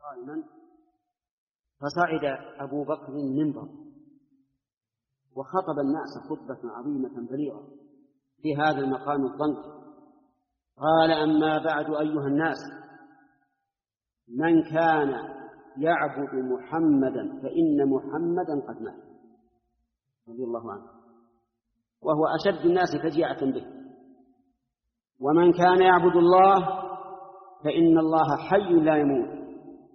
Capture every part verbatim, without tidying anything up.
قائما، فصعد أبو بكر المنبر وخطب الناس خطبة عظيمة بليغة في هذا المقام الضنك. قال: أما بعد أيها الناس، من كان يعبد محمدا فإن محمدا قد مات، رضي الله عنه، وهو أشد الناس فجيعة به. ومن كان يعبد الله فإن الله حي لا يموت.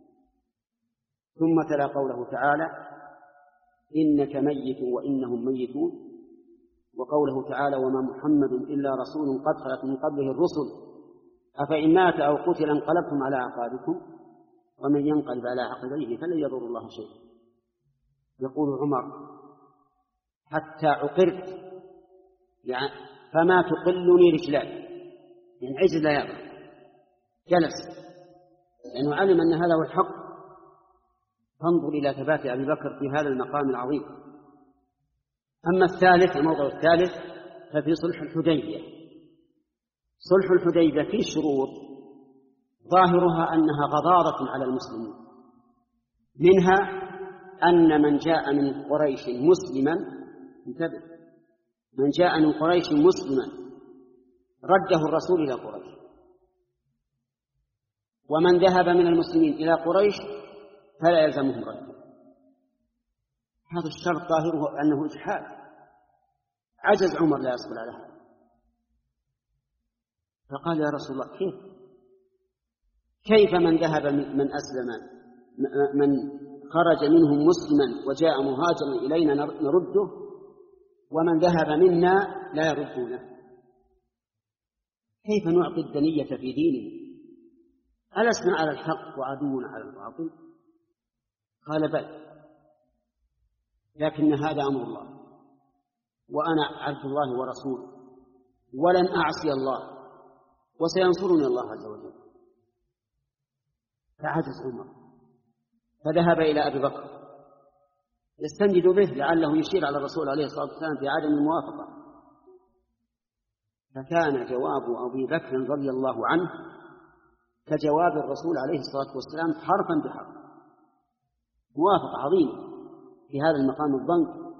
ثم تلا قوله تعالى: إنك ميت وإنهم ميتون، وقوله تعالى: وما محمد إلا رسول قد خلت من قبله الرسل أفإن مات أو قتل انقلبتم على أعقابكم ومن ينقلب على عقبيه فلن يضر الله شيئا. يقول عمر: حتى عقرت، يعني فما تقلني رجلاي، يعني عجز لا يرى، جلس لأنه علم أن هذا هو الحق. فانظر إلى ثبات أبي بكر في هذا المقام العظيم. أما الثالث، الموضع الثالث، ففي صلح الحديبية. صلح الحديبية فيه شروط ظاهرها أنها غضاضة على المسلمين، منها أن من جاء من قريش مسلما، انتبه، من جاء من قريش مسلما رده الرسول إلى قريش، ومن ذهب من المسلمين إلى قريش فلا يلزمهم رده. هذا الشرط ظاهره أنه إجحاف. عجز عمر لا يصبر على هذا، فقال: يا رسول الله، كيف كيف من ذهب من أسلم، من خرج منهم مسلما وجاء مهاجرا إلينا نرده، ومن ذهب منا لا يردونه؟ كيف نعطي الدنية في دينه؟ ألسنا على الحق وعدونا على الباطل؟ قال: بل، لكن هذا أمر الله، وأنا عبد الله ورسوله، ولن أعصي الله، وسينصرني الله عز وجل. فعجز عمر، فذهب إلى أبي بكر يستنجد به لعله يشير على الرسول عليه الصلاة والسلام في عدم الموافقة. فكان جواب أبي بكر رضي الله عنه كجواب الرسول عليه الصلاة والسلام حرفا بحرف، موافقة عظيمة في هذا المقام الضنك.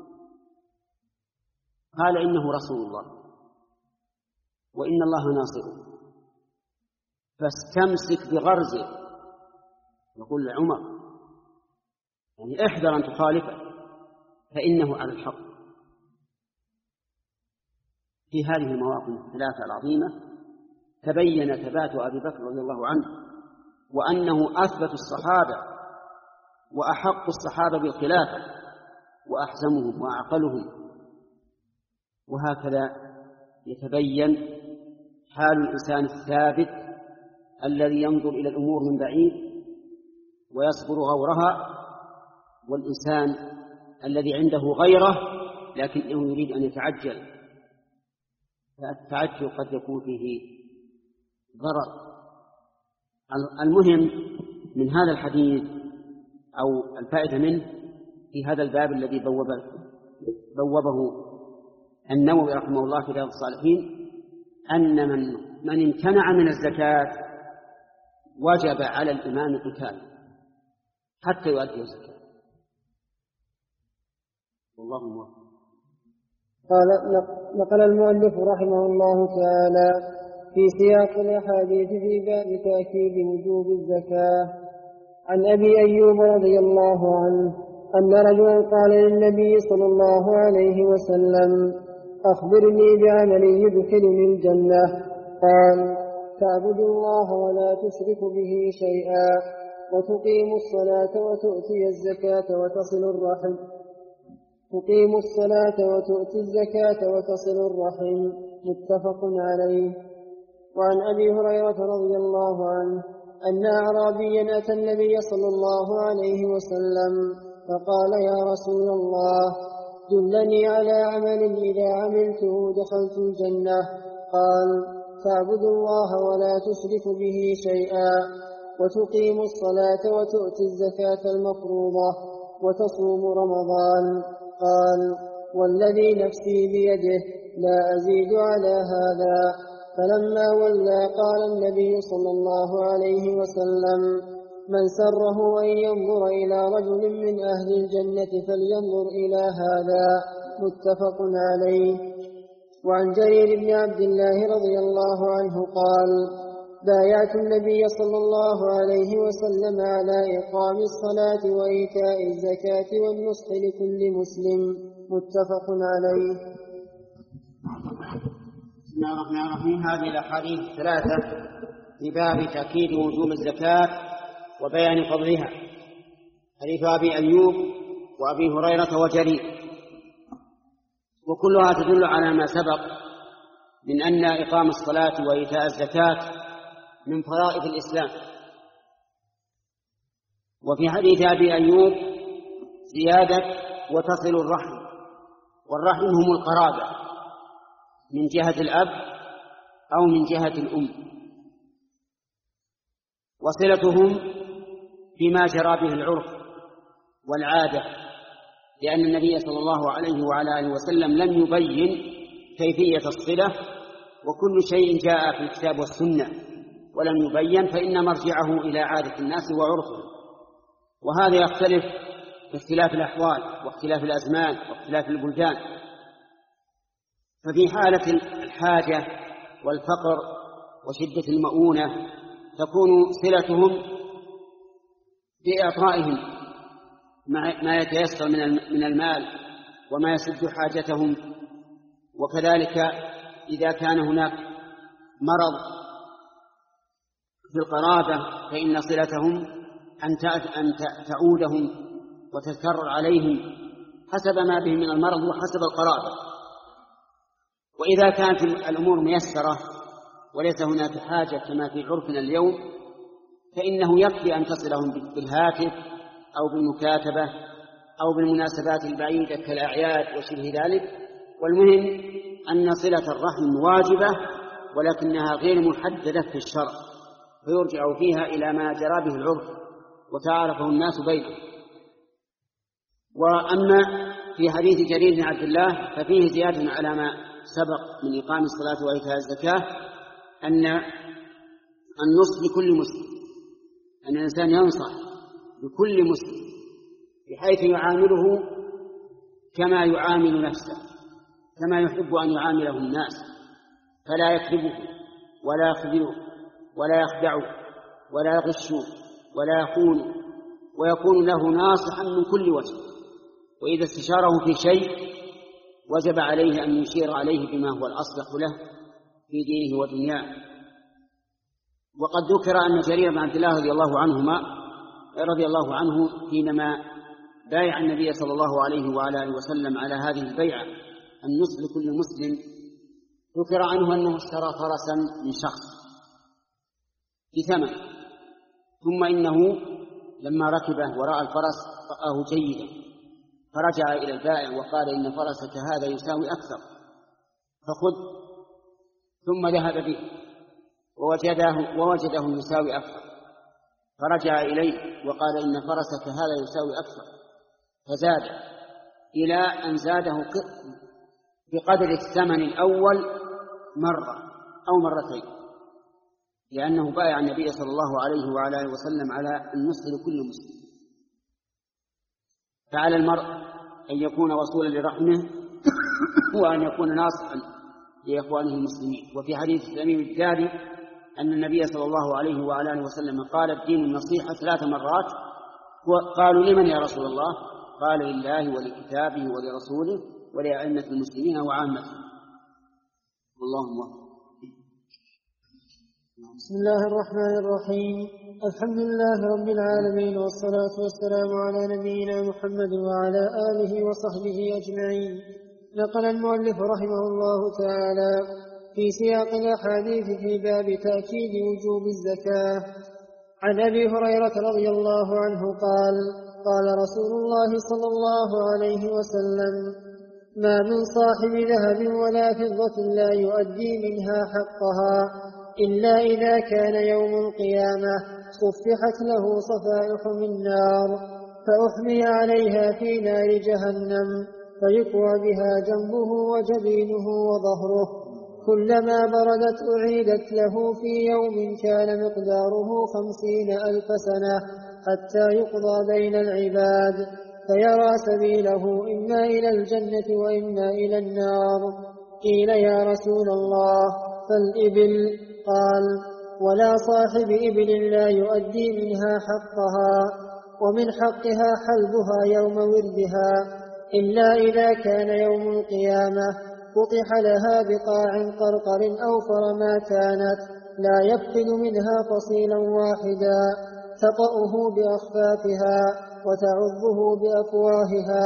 قال: إنه رسول الله وإن الله ناصره، فاستمسك بغرزه. يقول لعمر: يعني احذر أن تخالفه فإنه على الحق. في هذه المواطن الثلاثة العظيمة تبين ثبات أبي بكر رضي الله عنه، وأنه أثبت الصحابة وأحق الصحابة بالخلافة وأحزمهم وأعقلهم. وهكذا يتبين حال الإنسان الثابت الذي ينظر إلى الأمور من بعيد ويصبر غورها، والإنسان الذي عنده غيره لكنه يريد أن يتعجل، فالتعجل قد يكون فيه ضرر. المهم من هذا الحديث أو الفائدة منه في هذا الباب الذي بوبه, بوبه النووي رحمه الله في رياض الصالحين، أن من, من امتنع من الزكاة وجب على الإمام قتاله حتى يؤدي الزكاة. والله موفق. قال نقل المؤلف رحمه الله تعالى في سياق الأحاديث في باب تأكيد وجوب الزكاة عن أبي أيوب رضي الله عنه أن رجلا قال للنبي صلى الله عليه وسلم: أخبرني بعمل يدخلني الجنة. قال: تعبد الله ولا تشرك به شيئا، وتقيم الصلاة وتؤتي الزكاة وتصل الرحم تقيم الصلاة وتؤتي الزكاة وتصل الرحم متفق عليه. وعن أبي هريرة رضي الله عنه أن أعرابيا أتى النبي صلى الله عليه وسلم فقال: يا رسول الله، دلني على عمل إذا عملته دخلت الجنة. قال: تعبد الله ولا تشرك به شيئا، وتقيم الصلاة وتؤتي الزكاة المفروضة، وتصوم رمضان. قال: والذي نفسي بيده لا أزيد على هذا. فلما ولى قال النبي صلى الله عليه وسلم: من سره أن ينظر إلى رجل من أهل الجنة فلينظر إلى هذا، متفق عليه. وعن جرير بن عبد الله رضي الله عنه قال: بايعت النبي صلى الله عليه وسلم على إقام الصلاة وإيتاء الزكاة والنصح لكل مسلم، متفق عليه. بسم الله الرحمن الرحيم. هذه الأحاديث الثلاثة في باب تأكيد وجوب الزكاة وبيان فضلها، حديث أبي أيوب وأبي هريرة وجرير، وكلها تدل على ما سبق من أن إقام الصلاة وإيتاء الزكاة من فرائض الإسلام. وفي حديث أبي أيوب زيادة وتصل الرحم، والرحم هم القرابة من جهة الأب أو من جهة الأم، وصلتهم فيما جرى به العرف والعادة، لأن النبي صلى الله عليه وعلى آله وسلم لم يبين كيفية الصلة، وكل شيء جاء في الكتاب والسنة ولم يبين فإن مرجعه إلى عادة الناس وعرفهم، وهذا يختلف باختلاف الأحوال واختلاف الأزمان واختلاف البلدان. ففي حالة الحاجة والفقر وشدة المؤونة تكون صلتهم بإعطائهم ما يتيسر من المال وما يسد حاجتهم، وكذلك إذا كان هناك مرض في القرابة فإن صلتهم أن تعودهم وتتكرر عليهم حسب ما به من المرض وحسب القرابة. وإذا كانت الأمور ميسرة وليس هناك حاجة كما في عرفنا اليوم فإنه يكفي أن تصلهم بالهاتف أو بالمكاتبة أو بالمناسبات البعيدة كالأعياد وشبه ذلك. والمهم أن صلة الرحم واجبة ولكنها غير محددة في الشرع، فيرجع فيها إلى ما جرى به العرف وتعارفه الناس بينهم. وأما في حديث جرير بن عبد الله ففيه زيادة على ما سبق من إقام الصلاة وإيتاء الزكاة، أن النصح لكل مسلم، أن الإنسان ينصح لكل مسلم بحيث يعامله كما يعامل نفسه، كما يحب أن يعامله الناس، فلا يكذبه ولا يخذله ولا يخدعه ولا يغشه ولا يخونه، ويكون له ناصحا من كل وجه. وإذا استشاره في شيء وجب عليه أن يشير عليه بما هو الأصلح له في دينه ودنياه. وقد ذكر أن جرير بن عبد الله رضي الله عنهما رضي الله عنه حينما بايع النبي صلى الله عليه وعلى آله وسلم على هذه البيعة النصح لكل مسلم، ذكر عنه أنه اشترى فرسا من شخص بثمن، ثم إنه لما ركبه ورأى الفرس رآه جيدا فرجع إلى البائع وقال: إن فرسك هذا يساوي أكثر فخذ. ثم ذهب به ووجده, ووجده يساوي أكثر فرجع إليه وقال: إن فرسك هذا يساوي أكثر فزاد، إلى أن زاده بقدر الثمن الأول مرة أو مرتين، لأنه بايع النبي صلى الله عليه وعلى آله وسلم على النصح لكل مسلم. فعلى المرء أن يكون وصولا لرحمه وأن يكون ناصحا لإخوانه المسلمين. وفي حديث تميم الداري أن النبي صلى الله عليه وعلى آله وسلم قال: الدين النصيحة ثلاث مرات. قالوا: لمن يا رسول الله؟ قال: لله ولكتابه ولرسوله ولأئمة المسلمين وعامتهم. اللهم وفق. بسم الله الرحمن الرحيم. الحمد لله رب العالمين، والصلاة والسلام على نبينا محمد وعلى آله وصحبه أجمعين. نقل المؤلف رحمه الله تعالى في سياق الأحاديث في باب تأكيد وجوب الزكاة عن أبي هريرة رضي الله عنه قال: قال رسول الله صلى الله عليه وسلم: ما من صاحب ذهب ولا فضة لا يؤدي منها حقها إلا إذا كان يوم القيامة صفحت له صفائح من نار فأحمي عليها في نار جهنم فيكوى بها جنبه وجبينه وظهره. كلما بردت أعيدت له في يوم كان مقداره خمسين ألف سنة حتى يقضى بين العباد فيرى سبيله إما إلى الجنة وإما إلى النار. قيل يا رسول الله فالإبل؟ قال ولا صاحب إبل لا يؤدي منها حقها، ومن حقها حلبها يوم وردها، إلا إذا كان يوم القيامة قطح لها بقاع قرقر أوفر ما كانت لا يفقد منها فصيلا واحدا تطأه بأخفافها وتعضه بأفواهها.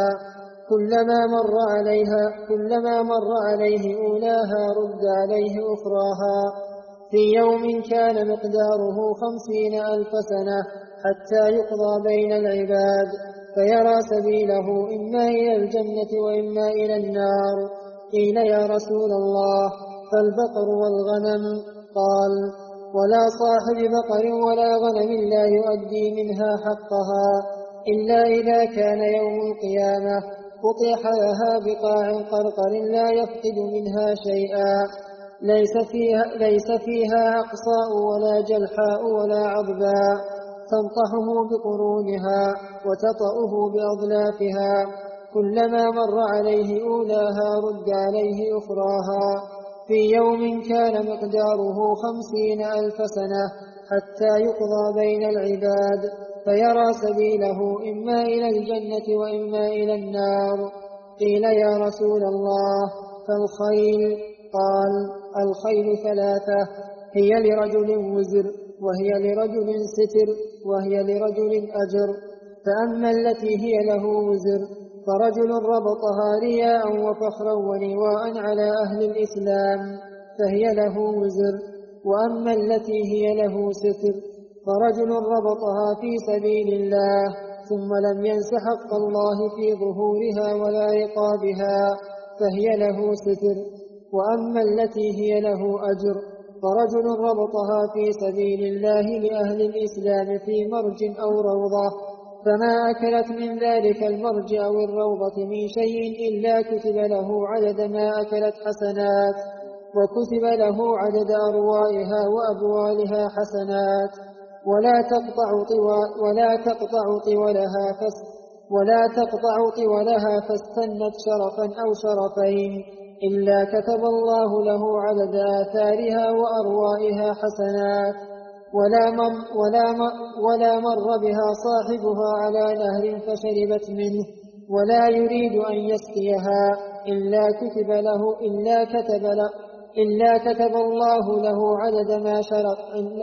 كلما مر عليها كلما مر عليه أولاها رد عليه أخراها في يوم كان مقداره خمسين ألف سنة حتى يقضى بين العباد فيرى سبيله إما إلى الجنة وإما إلى النار. قيل يا رسول الله فالبقر والغنم؟ قال ولا صاحب بقر ولا غنم لا يؤدي منها حقها إلا إذا كان يوم القيامة قطح لها بقاع قرقر لا يفقد منها شيئا ليس فيها, ليس فيها أقصاء ولا جلحاء ولا عضباء تنطحه بقرونها وتطأه بأضلافها. كلما مر عليه أولاها رد عليه أخراها في يوم كان مقداره خمسين ألف سنة حتى يقضى بين العباد فيرى سبيله إما إلى الجنة وإما إلى النار. قيل يا رسول الله فالخيل؟ قال الخيل ثلاثة، هي لرجل وزر، وهي لرجل ستر، وهي لرجل أجر. فأما التي هي له وزر فرجل ربطها رياء وفخرا ولواء على أهل الإسلام فهي له وزر. وأما التي هي له ستر فرجل ربطها في سبيل الله ثم لم ينس حق الله في ظهورها ولا رقابها فهي له ستر. وأما التي هي له أجر فرجل ربطها في سبيل الله لأهل الإسلام في مرج أو روضة فما أكلت من ذلك المرج أو الروضة من شيء إلا كتب له عدد ما أكلت حسنات، وكتب له عدد أروائها وأبوالها حسنات. ولا تقطع طوال ولا تقطع طولها فس ولا تقطع طولها فاستنت شرفا أو شرفين إلا كتب الله له عدد آثارها وأروائها حسنات. ولا مر, ولا, مر ولا مر بها صاحبها على نهر فشربت منه ولا يريد أن يسقيها إلا كتب له إلا كتب له إلا كتب الله له عدد ما شرب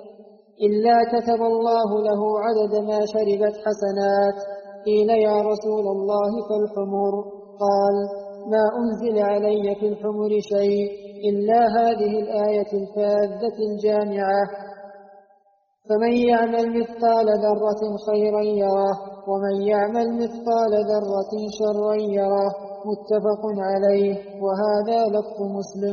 إلا كتب الله له عدد ما شربت حسنات. قيل يا رسول الله فالحمر؟ قال ما أنزل علي في الحمر شيء إلا هذه الآية الفاذة الجامعة فمن يعمل مثقال ذرة خيرا يره ومن يعمل مثقال ذرة شرا يره. متفق عليه، وهذا لفظ مسلم.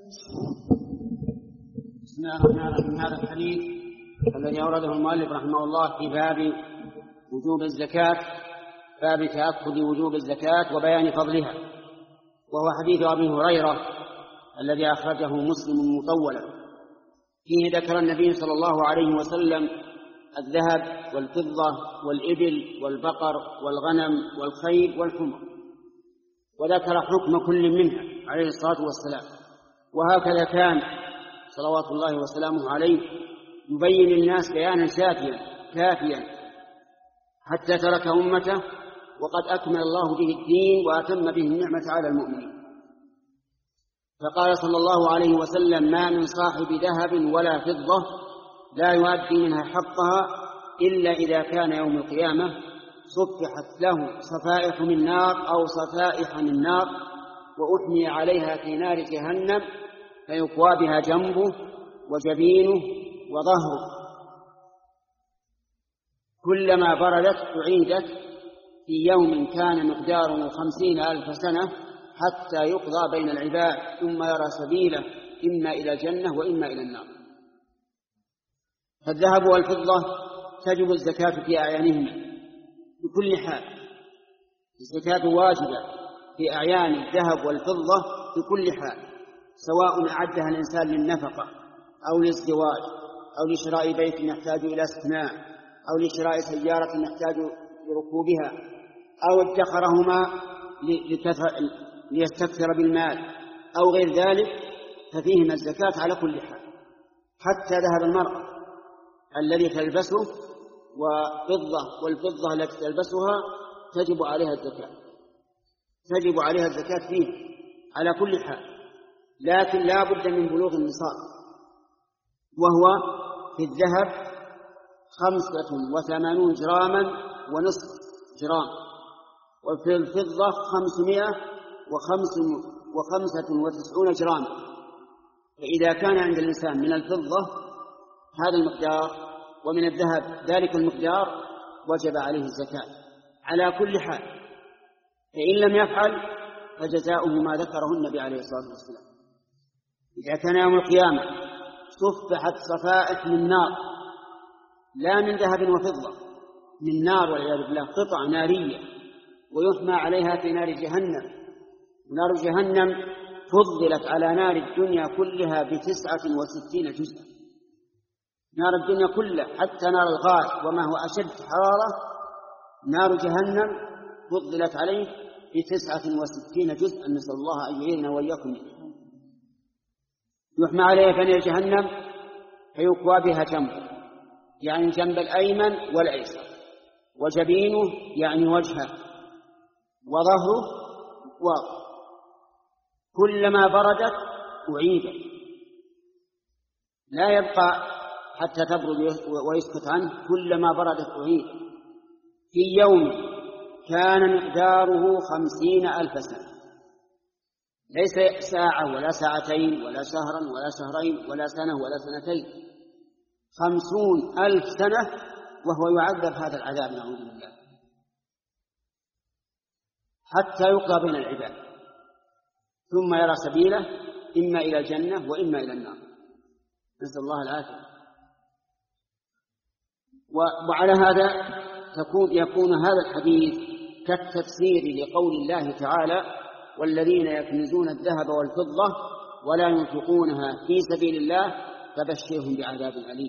بسم الله الرحمن الرحيم. هذا الحديث الذي أورده المؤلف رحمه الله في باب وجوب الزكاة، باب تأكد وجوب الزكاة وبيان فضلها، وهو حديث أبي هريرة الذي أخرجه مسلم مطولا. فيه ذكر النبي صلى الله عليه وسلم الذهب والفضة والإبل والبقر والغنم والخيل والحمر، وذكر حكم كل منها عليه الصلاة والسلام. وهكذا كان صلوات الله وسلامه عليه يبين للناس بيانا شافيا كافيا حتى ترك أمته وقد أكمل الله به الدين وأتم به النعمة على المؤمنين. فقال صلى الله عليه وسلم ما من صاحب ذهب ولا فضة لا يؤدي منها حقها إلا إذا كان يوم القيامة صفحت له صفائح من نار أو صفائح من نار وأحمي عليها في نار جهنم فيقوى بها جنبه وجبينه وظهره، كلما بردت أعيدت في يوم كان مقداره خمسين ألف سنة حتى يقضى بين العباد ثم يرى سبيله إما إلى الجنة وإما إلى النار. فالذهب والفضة تجب الزكاة في أعيانهما بكل حال، الزكاة واجبة في أعيان الذهب والفضة بكل حال، سواء أعدها الإنسان للنفقة أو للزواج أو لشراء بيت يحتاج إلى اسكناء أو لشراء سيارة يحتاج لركوبها أو ادخرهما ليستكثر بالمال أو غير ذلك، ففيهما الزكاة على كل حال. حتى ذهب المرأة الذي تلبسه وفضة والفضة التي تلبسها تجب عليها الزكاة، تجب عليها الزكاة فيه على كل حال، لكن لا بد من بلوغ النصاب، وهو في الذهب خمسة وثمانون جراما ونصف جرام، وفي الفضة خمسمائة وخمس وخمسة وتسعون جراما. فإذا كان عند الإنسان من الفضة هذا المقدار ومن الذهب ذلك المقدار وجب عليه الزكاة على كل حال، فإن لم يفعل فجزاؤه ما ذكره النبي عليه الصلاة والسلام. إذا كان يوم القيامة صفحت صفائح من نار، لا من ذهب وفضة، من نار والعياذ بالله، قطع نارية، ويحمى عليها في نار جهنم. نار جهنم فضلت على نار الدنيا كلها بتسعة وستين جزءا، نار الدنيا كلها حتى نار الغاز وما هو أشد حرارة، نار جهنم فضلت عليه بتسعة وستين جزءا، نسأل الله أن يعيننا وإياكم. يحمى عليها في نار جهنم فيكوى بها جنبه، يعني الجنب الأيمن والأيسر، وجبينه يعني وجهه، وظهره واضح. كلما بردت أعيدت، لا يبقى حتى تبرد ويسكت عنه، كلما بردت أعيدت. في يوم كان مقداره خمسين ألف سنة، ليس ساعة ولا ساعتين ولا شهرا ولا شهرين ولا سنة ولا سنتين، خمسون ألف سنة وهو يعذب هذا العذاب نعوذ بالله حتى يقضى بين العباد، ثم يرى سبيله إما إلى الجنة وإما إلى النار، نسأل الله العافية. وعلى هذا تكون يكون هذا الحديث كالتفسير لقول الله تعالى: والذين يكنزون الذهب والفضة ولا ينفقونها في سبيل الله فبشرهم بعذاب أليم.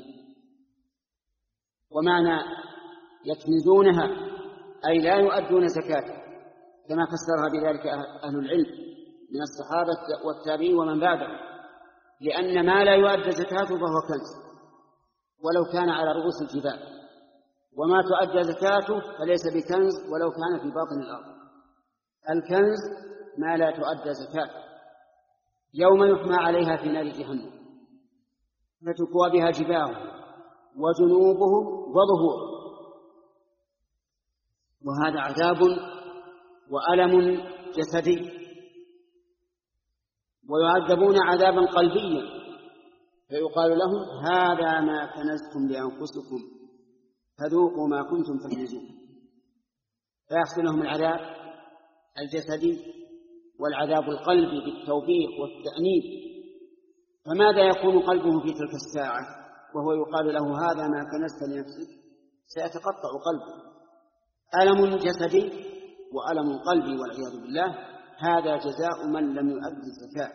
ومعنى يكنزونها أي لا يؤدون زكاة، كما فسرها بذلك أهل العلم من الصحابة والتابعين ومن بعدهم، لأن ما لا يؤدى زكاته فهو كنز ولو كان على رؤوس الجبال، وما تؤدى زكاته فليس بكنز ولو كان في باطن الأرض. الكنز ما لا تؤدى زكاته، يوم يحمى عليها في نار جهنم فتكوى بها جباههم وجنوبهم وظهورهم، وهذا عذاب وألم جسدي. ويعذبون عذابا قلبيا، فيقال لهم: هذا ما كنزتم لأنفسكم فذوقوا ما كنتم تكنزون. فيحصل لهم العذاب الجسدي والعذاب القلبي بالتوبيخ والتأنيب. فماذا يكون قلبه في تلك الساعة وهو يقال له: هذا ما كنزت لنفسك؟ سيتقطع قلبه، ألم جسدي وألم قلبي والعياذ بالله. هذا جزاء من لم يؤد الزكاة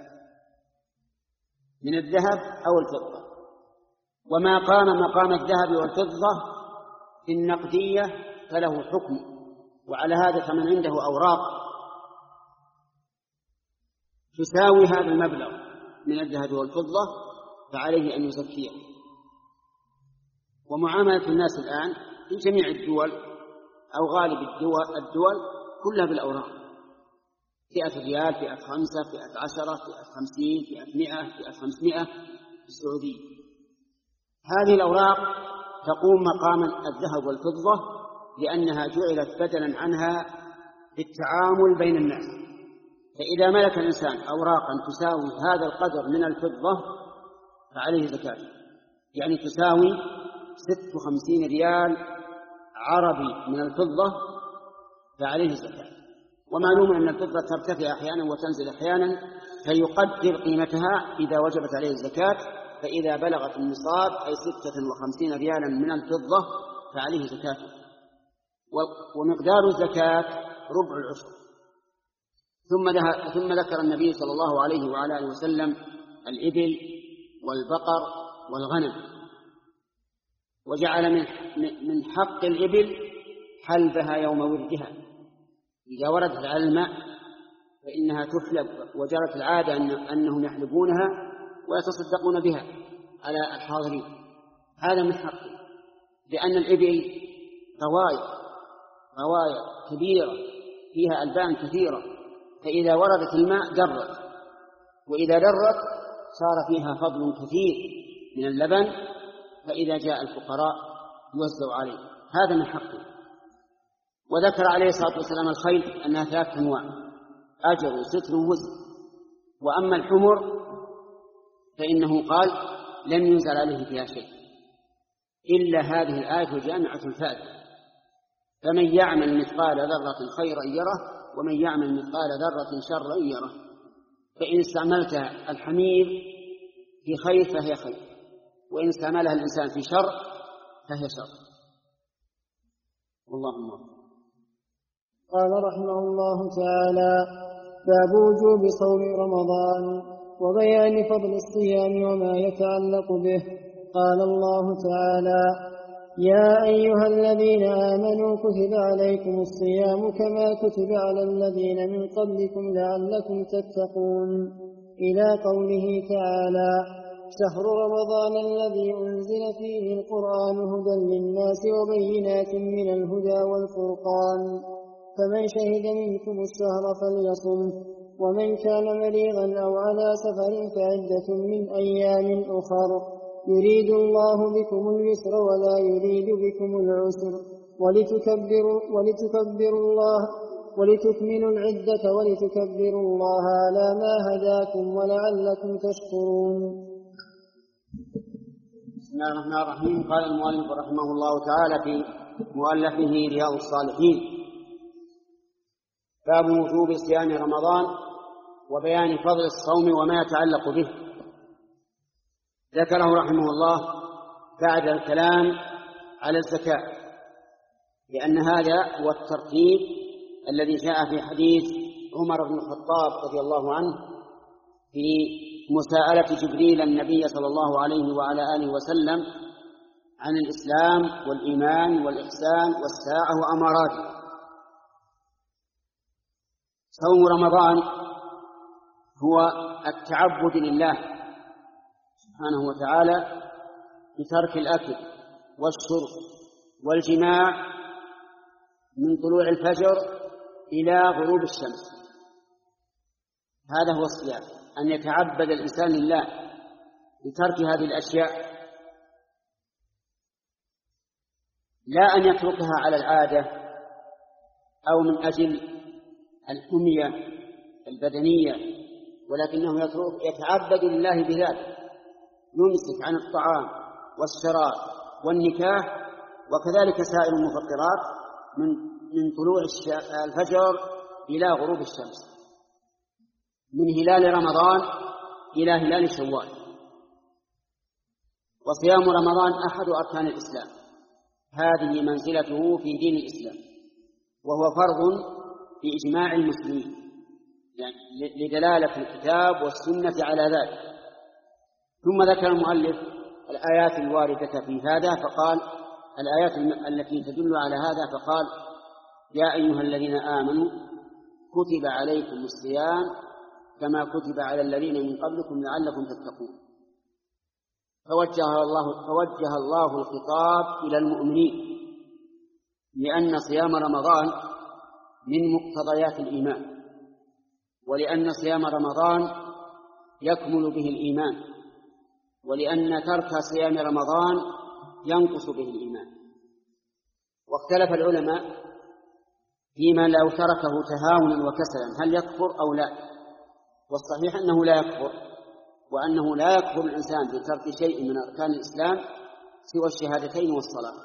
من الذهب أو الفضة. وما قام مقام الذهب والفضة في النقدية فله حكم. وعلى هذا فمن عنده أوراق تساوي هذا المبلغ من الذهب والفضة فعليه أن يزكيه. ومعاملة الناس الآن في جميع الدول أو غالب الدول, الدول كلها بالأوراق، فئة ريال، فئة خمسة، فئة عشرة، فئة خمسين، فئة مئة، فئة خمسمائة في السعودية. هذه الأوراق تقوم مقام الذهب والفضة لأنها جعلت بدلا عنها للتعامل بين الناس. فإذا ملك الإنسان أوراقا تساوي هذا القدر من الفضة فعليه زكاة، يعني تساوي ست وخمسين ريال عربي من الفضة فعليه زكاة. ومعلوم أن الفضة ترتفع أحيانا وتنزل أحيانا، فيقدر قيمتها إذا وجبت عليه الزكاة. فإذا بلغت النصاب أي ستة وخمسين ريالا من الفضة فعليه زكاة. ومقدار الزكاة ربع العشر، ثم ثم ذكر النبي صلى الله عليه وعلى آله وسلم الإبل والبقر والغنم، وجعل من حق الإبل حلبها يوم ولدها، إذا وردت على الماء فإنها تحلب، وجرت العادة أنهم يحلبونها ويتصدقون بها على الحاضرين، هذا من حقه، لأن الإبل غواية غواية كبيرة فيها ألبان كثيرة، فإذا وردت الماء درت، وإذا درت صار فيها فضل كثير من اللبن، فإذا جاء الفقراء يوزع عليه، هذا من حقه. وذكر عليه الصلاة والسلام الخيل أنها ثلاث أنواع: أجر وستر ووزن. وأما الحمر فإنه قال لم ينزل عليه فيها شيء إلا هذه الآية جامعة الفائدة: فمن يعمل مثقال ذرة خيرا يره ومن يعمل مثقال ذرة شرا يره. فإن استعملت الحمير في خير فهي خير، وإن استعملها الإنسان في شر فهي شر. والله موفق. قال رحمه الله تعالى: باب وجوب صوم رمضان وبيان فضل الصيام وما يتعلق به. قال الله تعالى: يا أيها الذين آمنوا كتب عليكم الصيام كما كتب على الذين من قبلكم لعلكم تتقون، إلى قوله تعالى: شهر رمضان الذي أنزل فيه القرآن هدى للناس وبينات من الهدى والفرقان، فمن شهد منكم الشهر فليصم، ومن كان مريضا أو على سفر فعدة من أيام أخر، يريد الله بكم اليسر ولا يريد بكم العسر، ولتكبروا, ولتكبروا الله ولتكملوا العدة ولتكبروا الله على ما هداكم ولعلكم تشكرون. بسم الله الرحمن الرحيم. قال المؤلف رحمه الله تعالى في مؤلفه رياض الصالحين: باب وجوب صيام رمضان وبيان فضل الصوم وما يتعلق به. ذكره رحمه الله بعد الكلام على الزكاة، لأن هذا هو الترتيب الذي جاء في حديث عمر بن الخطاب رضي الله عنه في مساءلة جبريل النبي صلى الله عليه وعلى آله وسلم عن الإسلام والإيمان والإحسان والساعة وأماراته. صوم رمضان هو التعبد لله سبحانه وتعالى بترك الأكل والشرب والجماع من طلوع الفجر إلى غروب الشمس. هذا هو الصيام، أن يتعبد الإنسان لله بترك هذه الأشياء، لا أن يتركها على العادة أو من أجل الحمية البدنية، ولكنه يتعبد لله بذلك، يمسك عن الطعام والشراب والنكاح وكذلك سائر المفطرات من من طلوع الفجر إلى غروب الشمس، من هلال رمضان إلى هلال شوال. وصيام رمضان أحد أركان الإسلام، هذه منزلته في دين الإسلام، وهو فرض بإجماع المسلمين، يعني لدلالة الكتاب والسنة على ذلك. ثم ذكر المؤلف الآيات الواردة في هذا، فقال الآيات التي تدل على هذا، فقال: يا أيها الذين آمنوا كتب عليكم الصيام كما كتب على الذين من قبلكم لعلكم تتقون. فوجه الله, فوجه الله الخطاب إلى المؤمنين، لأن صيام رمضان من مقتضيات الإيمان، ولأن صيام رمضان يكمل به الإيمان، ولأن ترك صيام رمضان ينقص به الإيمان. واختلف العلماء فيما لو تركه تهاونا وكسلا هل يكفر أو لا، والصحيح أنه لا يكفر، وأنه لا يكفر الإنسان بترك شيء من أركان الإسلام سوى الشهادتين والصلاة.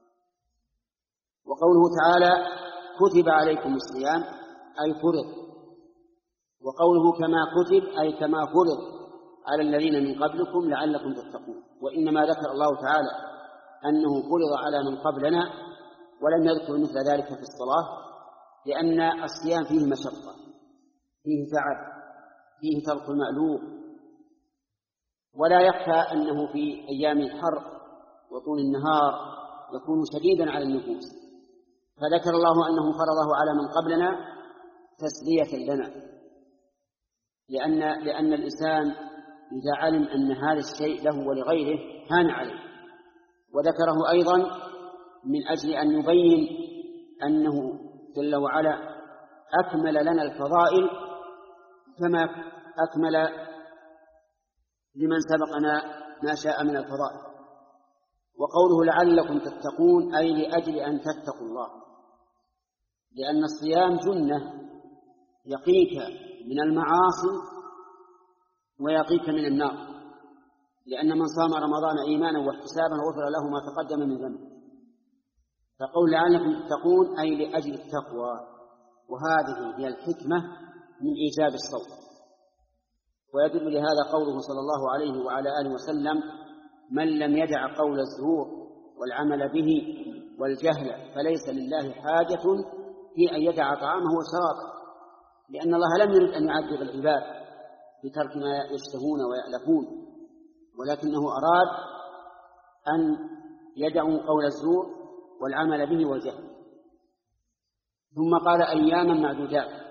وقوله تعالى: كتب عليكم الصيام أي فرض، وقوله كما كتب أي كما فرض على الذين من قبلكم لعلكم تتقون. وإنما ذكر الله تعالى أنه فرض على من قبلنا ولم يذكر مثل ذلك في الصلاة، لأن الصيام فيه مشقة، فيه تعب، فيه ترك المألوف. ولا يخفى أنه في أيام الحر وطول النهار يكون شديدا على النفوس، فذكر الله أنه فرضه على من قبلنا تسلية لنا، لأن, لأن الإنسان إذا علم أن هذا الشيء له ولغيره هان عليه. وذكره أيضا من أجل أن يبين أنه جل وعلا أكمل لنا الفضائل كما أكمل لمن سبقنا ما شاء من الفضائل. وقوله لعلكم تتقون أي لأجل أن تتقوا الله، لأن الصيام جنة يقيك من المعاصي ويقيك من النار، لأن من صام رمضان إيمانا واحتسابا غفر له ما تقدم من ذنبه. فقول لعلكم تتقون أي لأجل التقوى، وهذه هي الحكمة من إيجاب الصوم. ويدل لهذا قوله صلى الله عليه وعلى آله وسلم: من لم يدع قول الزور والعمل به والجهل فليس لله حاجة في أن يدع طعامه وشرابه، لأن الله لم يرد أن يعذب العباد بترك ما يشتهون ويألفون، ولكنه أراد أن يدعوا قول الزور والعمل به والجهل. ثم قال أياما معدودات،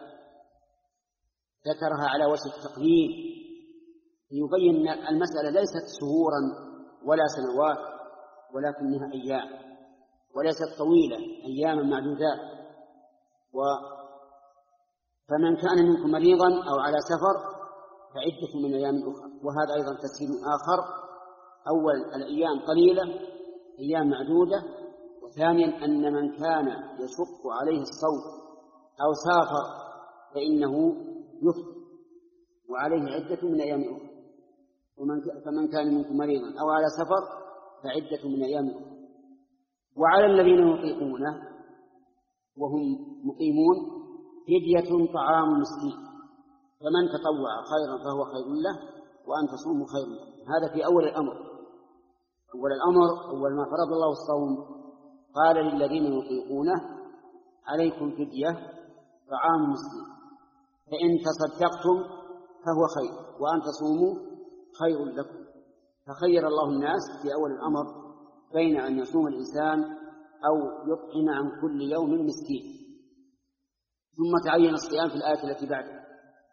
ذكرها على وجه التقليل ليبين أن المسألة ليست شهورا ولا سنوات، ولكنها أيام، وليست طويلة، أياما معدودات. و فمن كان منكم مريضا أو على سفر فعدة من أيام أخرى. وهذا أيضا تسهيل آخر: أول الأيام قليلة، أيام معدودة. وثانيا أن من كان يشق عليه الصوم أو سافر فإنه يفطر وعليه عدة من أيام أخرى. فمن كان منكم مريضا أو على سفر فعدة من أيام أخرى. وعلى الذين يطيقونه وهم مقيمون فدية طعام مسكين، فمن تطوع خيرا فهو خير له وأن تصوموا خير له. هذا في أول الأمر. أول الأمر أول ما فرض الله الصوم قال للذين يطيقونه: عليكم فدية طعام مسكين، فإن تصدقتم فهو خير وأن تصوموا خير لكم. فخير الله الناس في أول الأمر بين أن يصوم الإنسان أو يطعم عن كل يوم مسكين. ثم تعين الصيام في الآية التي بعدها: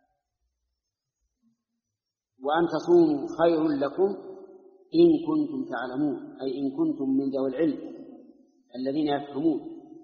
وأن تصوموا خير لكم إن كنتم تعلمون، أي إن كنتم من ذوي العلم الذين يفهمون.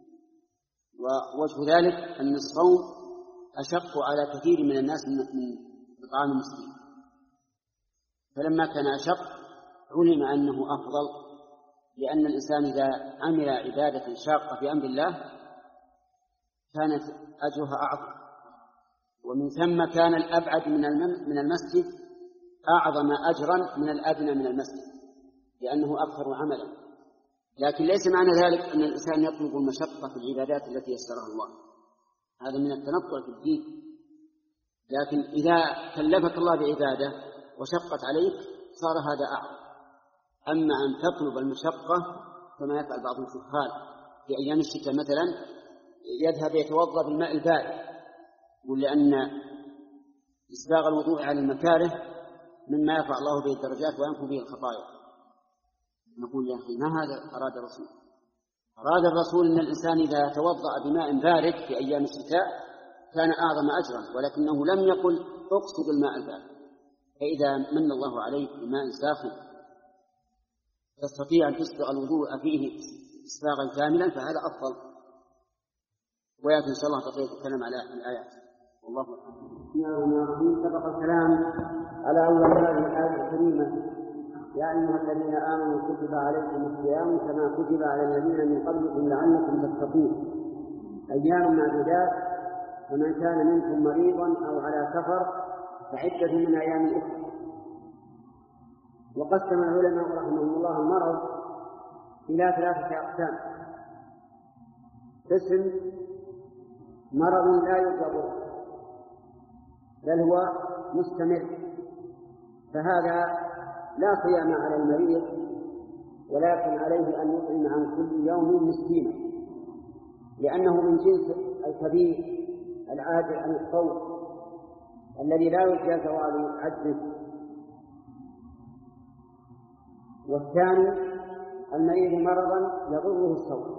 ووجه ذلك أن الصوم أشق على كثير من الناس من إطعام المسكين، فلما كان أشق علم أنه أفضل، لأن الإنسان إذا عمل عبادة شاقة في أمر الله كانت أجرها أعظم، ومن ثم كان الأبعد من المسجد أعظم أجرا من الأدنى من المسجد، لأنه أكثر عملا. لكن ليس معنى ذلك أن الإنسان يطلب المشقة في العبادات التي يسرها الله، هذا من التنطع في الدين. لكن إذا كلفك الله بعبادة وشقت عليك صار هذا أعظم. أما أن تطلب المشقة كما يفعل بعض السفهاء في أيام الشتاء مثلا، يذهب يتوضأ بالماء البارد، يقول لأن إسباغ الوضوء على المكاره مما يرفع الله به الدرجات وينفو به الخطايا. نقول يا أخي ما هذا أراد الرسول؟ أراد الرسول أن الإنسان إذا توضأ بماء بارد في أيام الشتاء كان أعظم أجرا، ولكنه لم يقل اقصد الماء البارد. فإذا من الله عليك بماء ساخن تستطيع أن تسبغ الوضوء فيه إسباغا كاملا فهذا أفضل. ويأتي إن شاء الله بقية الكلام على الآيات. والله أعلم. سبق الكلام على أول هذه الآية الكريمة: يا أيها الذين آمنوا كتب عليكم الصيام كما كتب على الذين من قبلكم لعلكم تتقون أيام معدودات، فمن كان منكم مريضا أو على سفر فعدة من أيام أخرى. وقسم العلماء رحمهم الله المرض إلى ثلاثة أقسام: قسم مرض لا يضر بل هو مستمر، فهذا لا صيام على المريض، ولكن عليه أن يطعم عن كل يوم مسكينا، لأنه من جنس الكبير العاجز عن الصوم الذي لا يرجى زوال عجزه. والثاني المريض مرضا يضره الصوم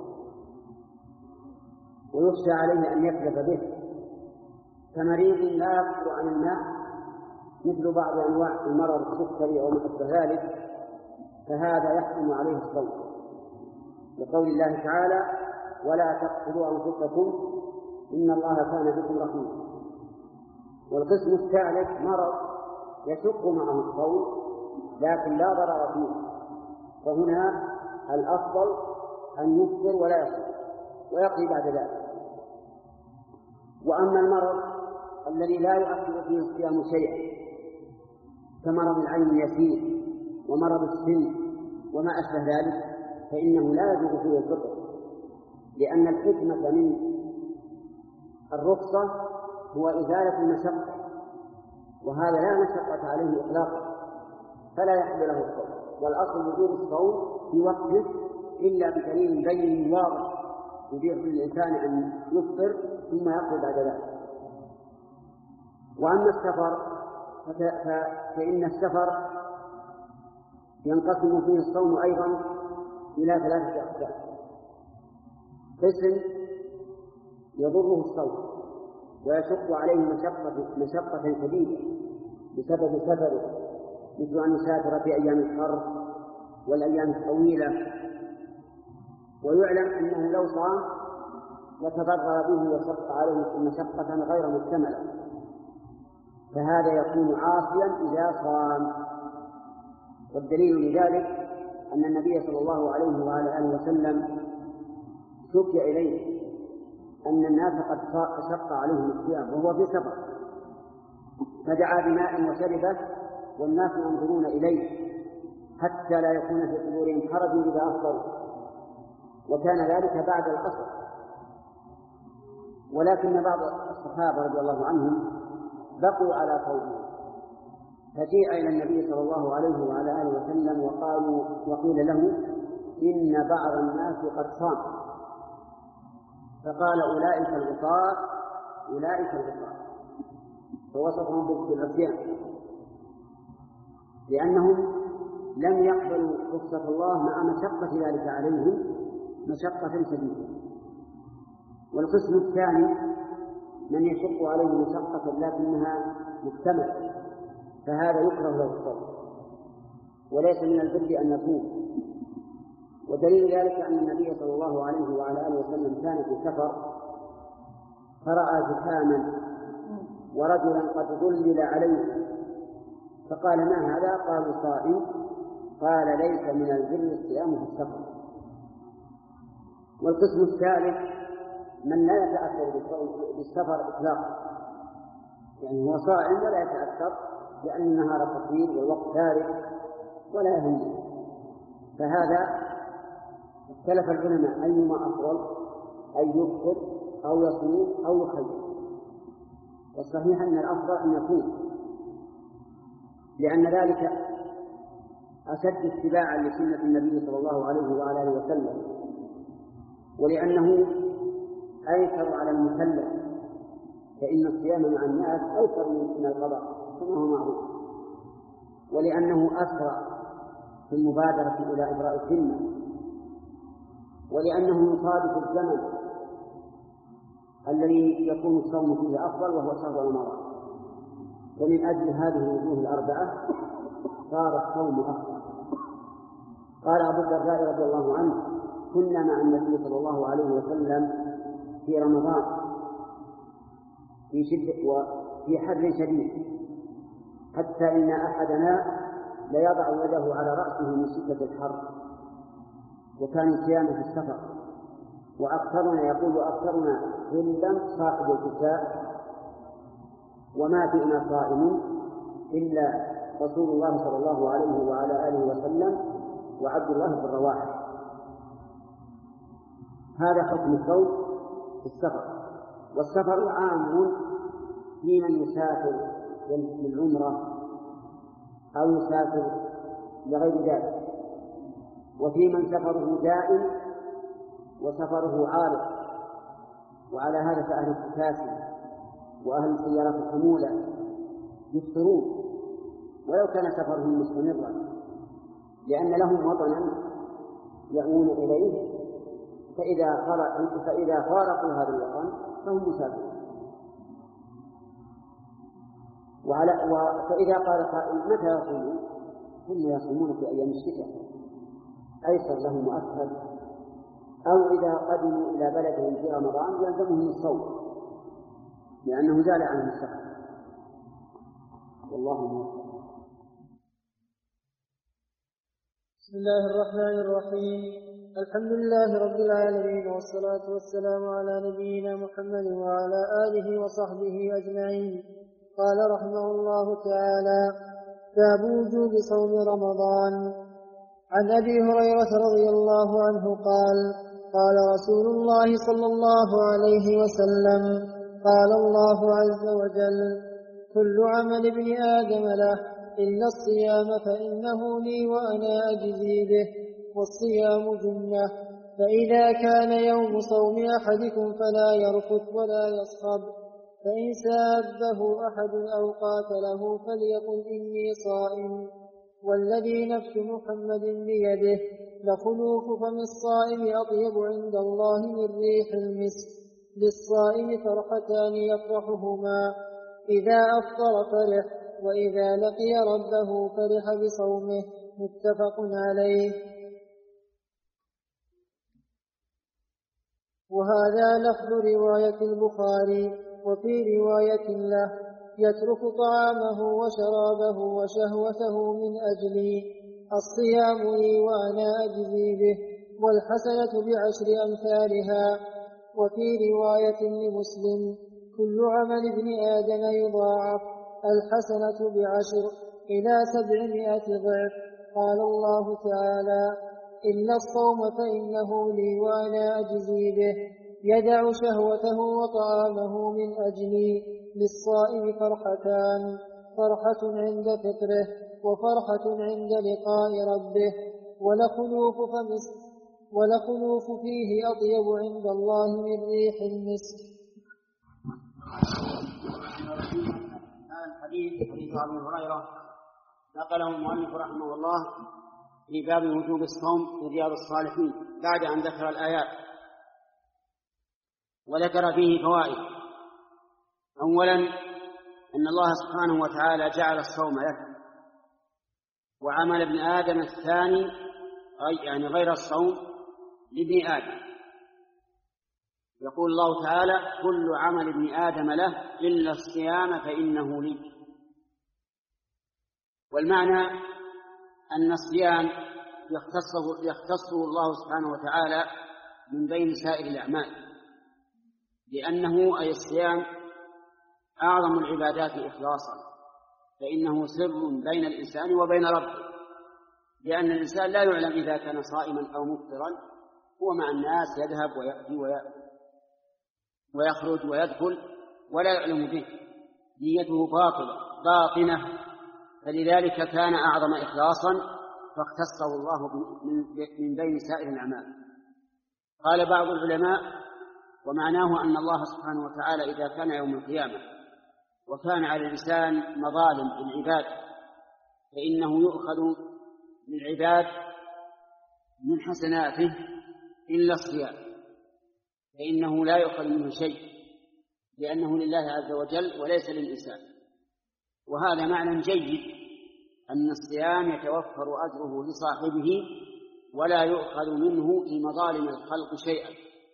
ويخشى عليه أن يكذب به، كمريض لا يقدر عن الماء مثل بعض أنواع المرض السكري أو مثل ذلك، فهذا يحكم عليه الصوم لقول الله تعالى: ولا تقتلوا أنفسكم إن الله كان بكم رحيما. والقسم الثالث مرض يشق معه الصوم لكن لا ضرر فيه، فهنا الأفضل أن يفطر ولا يصوم ويقضي بعد ذلك. وأما المرض الذي لا يؤثر فيه الصيام شيئا كمرض العين اليسير ومرض السن وما أشبه ذلك فإنه لا يجوز فيه الفطر، لأن الحكمة من الرخصة هو إزالة المشقة، وهذا لا مشقة عليه إطلاقا فلا يحل له الصوم. والأصل وجوب الصوم في وقته إلا بدليل بين واضح يبيح للإنسان أن يفطر ثم يقضي بعد ذلك. وأما السفر فإن السفر ينقسم فيه الصوم أيضا إلى ثلاثة أقسام: قسم يضره الصوم ويشق عليه مشقة, مشقة شديدة بسبب سفره، مثل أن يسافر في أيام الحر والأيام الطويلة، ويعلم أنه لو صام لتضرر به وشق عليه مشقة غير محتملة، فهذا يكون عاصيا إذا صام. والدليل لذلك أن النبي صلى الله عليه وعلى آله وسلم شكي إليه أن الناس قد شق عليهم الصيام وهو في سفر، فدعا بماء وشربه والناس ينظرون إليه حتى لا يكون في صدورهم حرج إذا أفطروا، وكان ذلك بعد العصر. ولكن بعض الصحابة رضي الله عنهم بقوا على قولهم، فجيء إلى النبي صلى الله عليه وعلى آله وسلم وقالوا وقيل له إن بعض الناس قد صام، فقال: أولئك العصاة أولئك العصاة، فوصفهم بالعصيان لأنهم لم يقبلوا رخصة الله مع مشقة ذلك عليهم مشقة شديدة. والقسم الثاني من يشق عليه مشقة لكنها محتملة، فهذا يكره له الصوم وليس من البر أن يصوم. ودليل ذلك أن النبي صلى الله عليه وعلى آله وسلم كان في سفر فرأى زحاما ورجلا قد ظلل عليه فقال: ما هذا؟ قالوا: صائم. قال: ليس من البر الصيام في السفر. والقسم الثالث من لا يتأثر بالسفر إطلاقا، يعني هو صائم ولا يتأثر لأن النهار قصير والوقت فارغ ولا يهمه، فهذا اختلف العلماء أيما أفضل، أن يفطر أو يصوم أو يخير. والصحيح أن الأفضل أن يصوم، لأن ذلك أشد اتباعا لسنة النبي صلى الله عليه وعلى آله وسلم، ولأنه أيسر على المكلف، فإن الصيام مع الناس أيسر من القضاء كما هو معروف، ولأنه أسرع في المبادرة إلى إبراء الذمة، ولأنه يصادف الزمن الذي يكون الصوم فيه أفضل وهو شهر رمضان. ومن أجل هذه الوجوه الأربعة صار الصوم أفضل. قال أبو الدرداء رضي الله عنه: كنا مع النبي صلى الله عليه وسلم في رمضان في شدة وفي حر شديد، حتى إن أحدنا ليضع يده على رأسه من شدة الحر، وكان صيام في السفر. وأكثرنا يقول أكثرنا ظلا صاحب الكساء، وما فينا صائم إلا رسول الله صلى الله عليه وعلى آله وسلم وعبد الله بن رواحة. هذا حكم الصوم في السفر. والسفر عام في من يسافر للعمرة أو يسافر لغير ذلك، وفي من سفره دائم وسفره عارض. وعلى هذا فأهل التكاسي وأهل السيارات الحمولة يفطرون ولو كان سفرهم مستمرا، لأن لهم وطنا يأوون إليه، فإذا فإذا فارقوا هذا الوطن فهم مسافرون. فإذا قال قائل متى يصومون؟ هم يصومون في أيام الشتاء أيسر لهم وأسهل، أو إذا قدموا إلى بلدهم في رمضان يلزمهم الصوم لأنه زال عنهم السفر. والله موفق. بسم الله الرحمن الرحيم. الحمد لله رب العالمين، والصلاة والسلام على نبينا محمد وعلى آله وصحبه أجمعين. قال رحمه الله تعالى: باب وجوب صوم رمضان. عن أبي هريرة رضي الله عنه قال: قال رسول الله صلى الله عليه وسلم: قال الله عز وجل: كل عمل ابن آدم له إلا الصيام فإنه لي وأنا أجزي به، والصيام جنة، فإذا كان يوم صوم أحدكم فلا يرفث ولا يصخب، فإن سابه أحد أو قاتله فليقل إني صائم، والذي نفس محمد بيده لخلوف فم الصائم أطيب عند الله من ريح المسك، للصائم فرحتان يفرحهما: إذا أفطر فرح، وإذا لقي ربه فرح بصومه. متفق عليه. وهذا لفظ رواية البخاري. وفي رواية له: يترك طعامه وشرابه وشهوته من أجلي، الصيام لي وأنا أجزي به، والحسنة بعشر أمثالها. وفي رواية لمسلم: كل عمل ابن آدم يضاعف، الحسنة بعشر إلى سبعمائة ضعف. قال الله تعالى: إلا الصوم فإنه لي وأنا أجزي به، يدع شهوته وطعامه من أجلي، للصائم فرحتان: فرحة عند فطره، وفرحة عند لقاء ربه، ولخلوف فمس ولخلوف فيه أطيب عند الله من ريح المسك. الحديث حديث أبي هريرة نقله المؤلف رحمه الله في باب وجوب الصوم في رياض الصالحين بعد أن ذكر الآيات، وذكر فيه فوائد. أولا أن الله سبحانه وتعالى جعل الصوم لك، وعمل ابن آدم الثاني يعني غير الصوم لابن آدم. يقول الله تعالى: كل عمل ابن آدم له إلا الصيام فإنه لي. والمعنى أن الصيام يختصه, يختصه الله سبحانه وتعالى من بين سائر الأعمال، لأنه أي الصيام أعظم العبادات إخلاصا، فإنه سر بين الإنسان وبين ربه، لأن الإنسان لا يعلم إذا كان صائما أو مفطرا، هو مع الناس يذهب ويأتي ويخرج ويدخل ولا يعلم به، نيته باطلة باطنة، فلذلك كان أعظم إخلاصا فاختصه الله من بين سائر الأعمال. قال بعض العلماء: ومعناه أن الله سبحانه وتعالى إذا كان يوم القيامة وكان على الإنسان مظالم العباد، فإنه يؤخذ للعباد من حسناته إلا الصيام، فإنه لا يؤخذ منه شيء، لأنه لله عز وجل وليس للإنسان. وهذا معنى جيد، أن الصيام يتوفر أجره لصاحبه ولا يؤخذ منه في مظالم الخلق شيئا.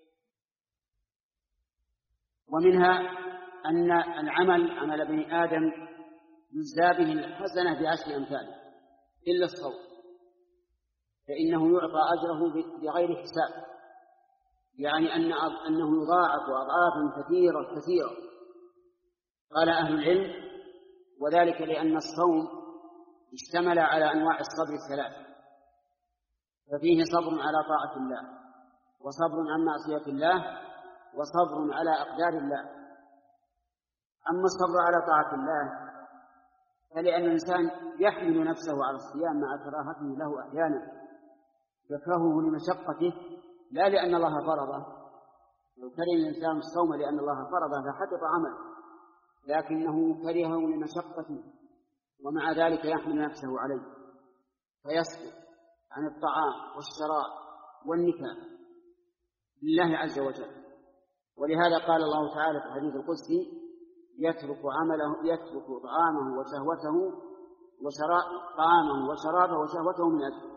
ومنها أن العمل عمل ابن آدم يجزى به الحسنة بعشر أمثاله إلا الصوم، فإنه يعطى أجره بغير حساب، يعني أن أنه يضاعف أضعافا كثيرة كثيرة. قال أهل العلم: وذلك لأن الصوم اشتمل على أنواع الصبر الثلاث، ففيه صبر على طاعة الله، وصبر عن معصية الله، وصبر على أقدار الله. أما الصبر على طاعة الله فلأن الإنسان يحمل نفسه على الصيام مع كراهته له أحيانا، يكرهه لمشقته لا لأن الله فرضه. لو كره الإنسان الصوم لأن الله فرضه لحبط عمله، لكنه كرهه لمشقته ومع ذلك يحمل نفسه عليه فيصبر عن الطعام والشراب والنكاح لله عز وجل. ولهذا قال الله تعالى في الحديث القدسي: يترك عمله يترك طعامه وشهوته وشراب طعامه وشرابه وشهوته من أجله.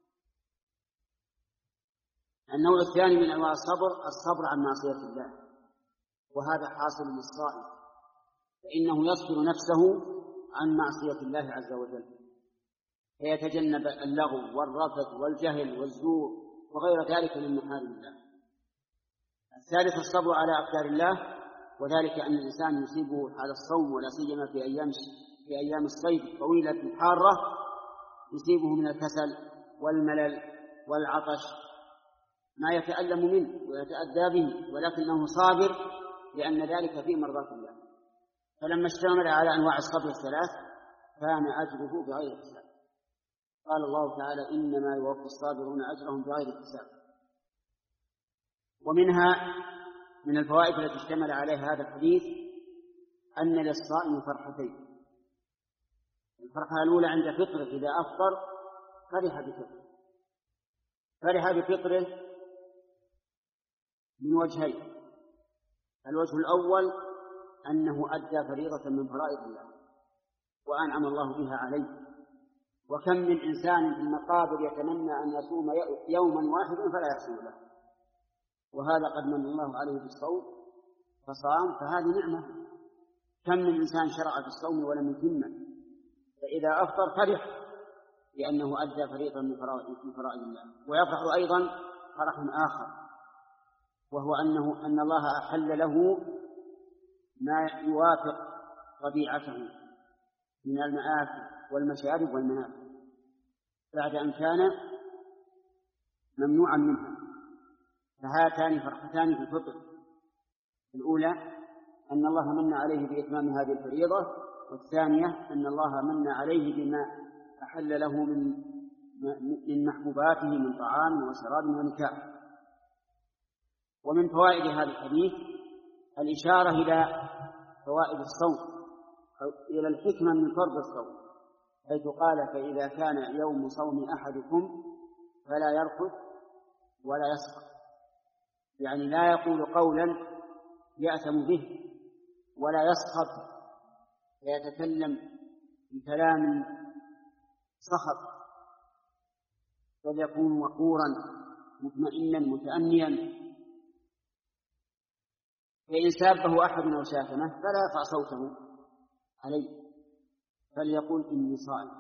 النوع الثاني من أنواع الصبر الصبر عن معصية الله، وهذا حاصل للصائم، فإنه يصبر نفسه عن معصية الله عز وجل فيتجنب اللغو والرفث والجهل والزور وغير ذلك من محارم الله. الثالث الصبر على أقدار الله، وذلك أن الإنسان يصيبه على الصوم ولا سيما في أيام في أيام الصيف الطويلة الحارة يصيبه من الكسل والملل والعطش ما يتألم منه ويتأذى به، ولكنه صابر لأن ذلك في مرضاة الله. فلما اشتمل على أنواع الصبر الثلاث كان أجره بغير حساب. قال الله تعالى: إنما يوفى الصابرون أجرهم بغير حساب. ومنها من الفوائد التي اشتمل عليها هذا الحديث أن للصائم فرحتين: الفرحة الأولى عند فطره إذا أفطر فرح بفطره فرح بفطره من وجهين: الوجه الأول أنه أدى فريضة من فرائض الله وأنعم الله بها عليه، وكم من إنسان في المقابر يتمنى أن يصوم يوما واحدا فلا يحصل له، وهذا قد من الله عليه بالصوم فصام، فهذه نعمة. كم من إنسان شرع في الصوم ولم يتمه، فإذا أفطر فرح لأنه أدى فريضة من فرائض الله. ويفرح أيضا فرح آخر، وهو أنه أن الله أحل له ما يوافق طبيعته من المآكل والمشارب والمنافع بعد أن كان ممنوعا منها. فهاتان فرحتان في الفطر: الأولى أن الله من عليه بإتمام هذه الفريضة، والثانية أن الله من عليه بما أحل له من من محبوباته من طعام وشراب ونكاح. ومن فوائد هذا الحديث الإشارة إلى فوائد الصوم أو إلى الحكمة من فرض الصوم، حيث قال: فإذا كان يوم صوم أحدكم فلا يرفث ولا يسخط، يعني لا يقول قولا يأثم به ولا يسخط فيتكلم بكلام سخط، بل يكون وقورا مطمئنا متأنيا. فإن سابه أحد أو شاتمه فلا يرفع صوته عليه، فليقول: إني صائم.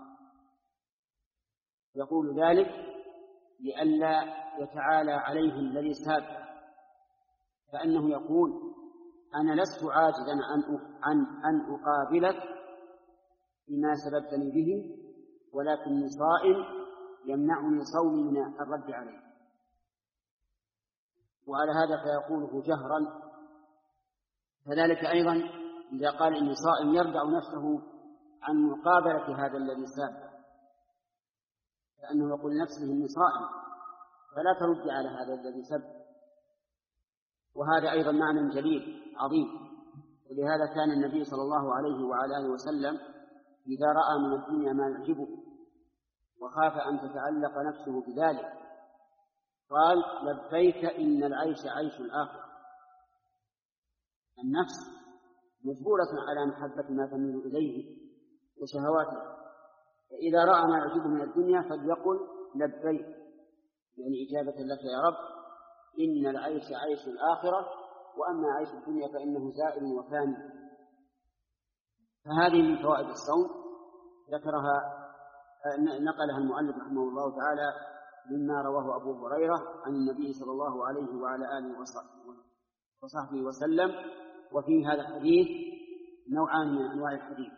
يقول ذلك لئلا يتعالى عليه الذي سابه، فأنه يقول: أنا لست عاجزا عن أن أقابلك بما سببتني به، ولكني صائم يمنعني صومي من الرد عليه. وعلى هذا فيقوله جهرا. كذلك أيضا إذا قال إني صائم يردع نفسه عن مقابلة هذا الذي سابه، لأنه يقول نفسه إني صائم فلا ترد على هذا الذي سب. وهذا أيضا معنى جليل عظيم. ولهذا كان النبي صلى الله عليه وعلى آله وسلم إذا رأى من الدنيا ما يعجبه وخاف أن تتعلق نفسه بذلك قال: لبيك إن العيش عيش الآخرة. النفس مجبورة على محبة ما تميل إليه وشهواته، فإذا رأى ما يعجبه من الدنيا فليقل: لبيك، يعني إجابة لك يا رب، إن العيش عيش الآخرة، وأما عيش الدنيا فإنه زائل وفاني. فهذه من فوائد الصوم ذكرها نقلها المؤلف رحمه الله تعالى مما رواه أبو هريرة عن النبي صلى الله عليه وعلى آله وصحبه وسلم. وفي هذا الحديث نوعان من أنواع الحديث: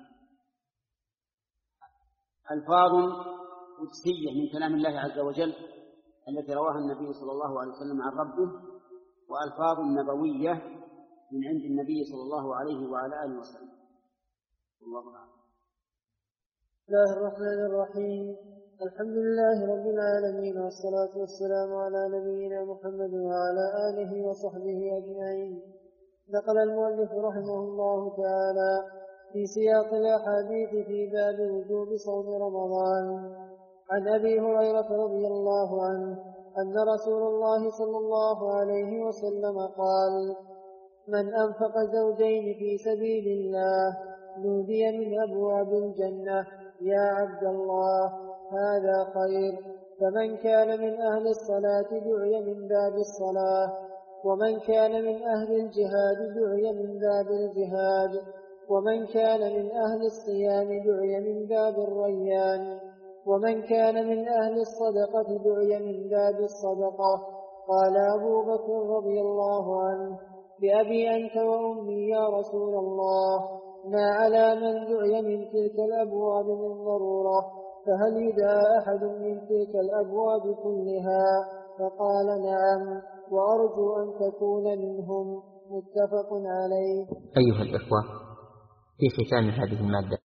ألفاظ قدسية من كلام الله عز وجل التي رواها النبي صلى الله عليه وسلم عن ربه، وألفاظ نبوية من عند النبي صلى الله عليه وعلى آله وسلم. الله أعلم. بسم الله الرحمن الرحيم. الحمد لله رب العالمين، والصلاة والسلام على نبينا محمد وعلى آله وصحبه أجمعين. نقل المؤلف رحمه الله تعالى في سياق الأحاديث في باب وجوب صوم رمضان عن أبي هريرة رضي الله عنه أن رسول الله صلى الله عليه وسلم قال: من أنفق زوجين في سبيل الله نودي من أبواب الجنة: يا عبد الله هذا خير. فمن كان من أهل الصلاة دعي من باب الصلاة، ومن كان من أهل الجهاد دعي من باب الجهاد، ومن كان من أهل الصيام دعي من باب الريان، ومن كان من أهل الصدقة دعي من باب الصدقة. قال أبو بكر رضي الله عنه: بأبي أنت وأمي يا رسول الله، ما على من دعي من تلك الأبواب من ضرورة، فهل يدعى أحد من تلك الأبواب كلها؟ فقال: نعم، وأرجو أن تكون منهم. متفق عليه. أيها الإخوة، في ختام هذه المادة